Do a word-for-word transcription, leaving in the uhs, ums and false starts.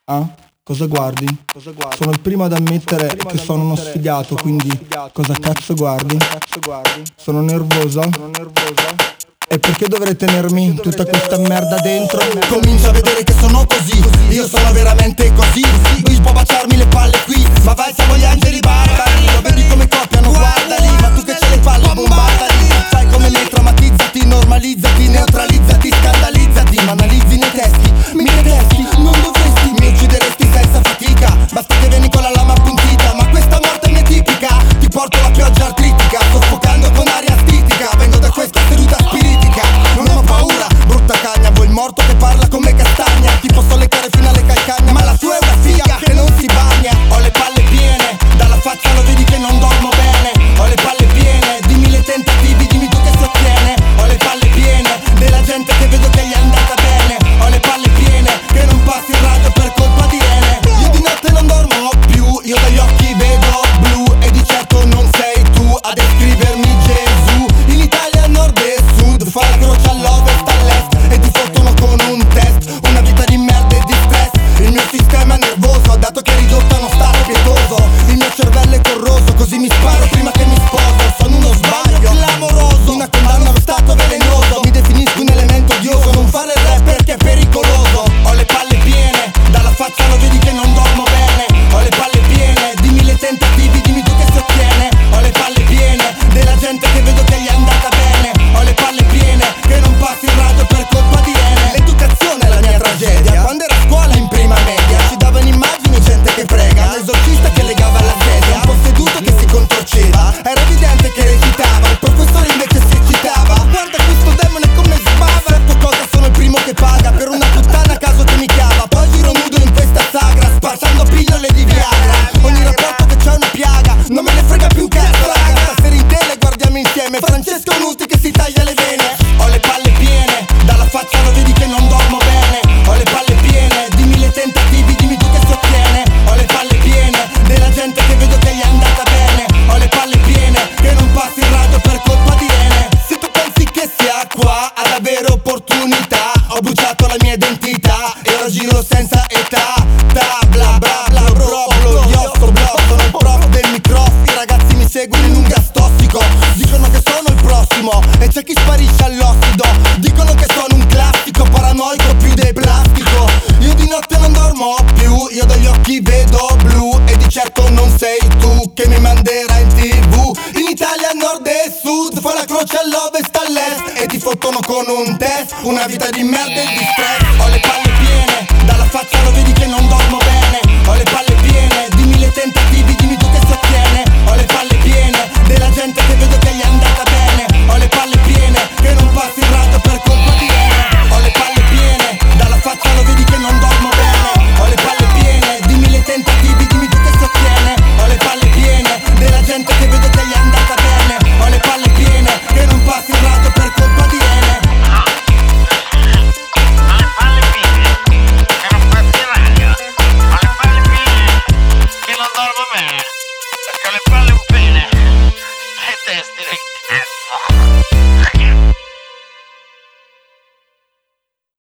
Ah? Cosa guardi? Cosa guardi? Sono il primo ad ammettere primo che ad sono uno sfigato, sono quindi sfigato, cosa cazzo guardi? Cosa cazzo guardi? Sono nervoso? Sono nervoso? E perché dovrei tenermi perché tutta dovrei questa merda dentro? Comincio a vedere che sono così, io sono veramente così. Lui può baciarmi le palle qui, ma vai siamo gli angeli barbari. Lo vedi come coppiano, guardali, ma tu che c'hai le palle bombardali. Sai come mi traumatizzati, normalizzati, neutralizzati, scandalizzati. Ma analizzi nei testi, mi detesti, non dovresti, mi uccideresti senza fatica. Basta che vieni con la lama appuntita, ma questa morte mi è tipica. Ti porto la pioggia artritica, soffocando con aria stitica. Vengo da questa seduta spiritica, non ho paura, brutta cagna. Vuoi il morto che parla come castagna? Ti posso leccare fino alle calcagna, ma la tua è una figa che non si bagna. Ho le palle piene, dalla faccia lo vedi che non dormo bene. Ho le palle piene, di mille tentativi, dimmi tu che si ottiene. Ho le palle piene, della gente che vedo che gli è andata bene. Ho le palle piene, che non passi il radio per colpa di Ene. Io di notte non dormo più, io dagli occhi vedo blu. E di certo non sei tu a descrivermi Gesù. In Italia a nord e sud, fa la croce all'ovest, all'est, e ti fottono con un test. Una vita di merda e di stress. Il mio sistema è nervoso, dato che è ridotto a uno stato pietoso. Il mio cervello è corroso, così mi sparo prima che mi sposo. Sono uno sbaglio clamoroso, una condanna allo stato velenoso. Mi definisco un elemento odioso, non fare il rap perché è pericoloso. Ho le palle piene, dalla faccia lo vedi che non dormo bene. Ho le palle piene, di mille tentativi, dimmi tu che si ottiene. Ho le palle piene, della gente che vedo che gli è andata bene. Ho le palle piene, che non passi il radio per colpa di Ene. L'educazione è la mia tragedia, quando ero a scuola in prima media ci davano immagini gente che prega, un esorcista che legava la sedia, un posseduto che si contorceva. Era evidente che recitava, il professore invece si eccitava. Guarda questo demone come sbava, certo cosa sono il primo che paga per una puttana a caso che mi chiama. Poi giro nudo in questa sagra, sparzando pillole di Viagra. Ogni rapporto che c'è una piaga, non me ne frega più un cazzo raga. Stasera in tele guardiamo insieme Francesco Nuti che si taglia le vene. Ho le palle piene, dalla faccia lo vedi che non dormo bene. Ho le palle piene, di mille tentativi, dimmi tu che si ottiene. Ho le palle piene, della gente che vedo che gli è andata bene. Ho le palle piene, che non passi il radio per colpa di Ene. Se tu pensi che sia qua ad avere opportunità, ho bruciato la mia identità e ora giro senza età. Da bla bla bla bro bro, io sto blog, sono il prof del microfono. I ragazzi mi seguono in un gas tossico, dicono che sono il prossimo e c'è chi sparisce all'ossido. Dicono che sono un classico, paranoico più del plastico. Io di notte non dormo più, io dagli occhi vedo blu. E di certo non sei tu che mi manderà in tv. In Italia a nord e sud, fa la croce all'ovest, all'est, e ti fottono con un test. Una vita di merda e di stress. Ho le palle piene, dalla faccia lo vedi che non dormo bene. Ho le palle piene, di mille tentativi, dimmi tu che si ottiene. Ho le palle piene, della gente che vedo che gli è andata bene. Ho le palle piene, che non passi il radio per colpa di Ene. Ho le palle piene, dalla faccia lo vedi che non dormo bene. Ho le palle piene, di mille tentativi, dimmi tu che si ottiene. Ho le palle piene, della gente che vedo che gli è andata bene.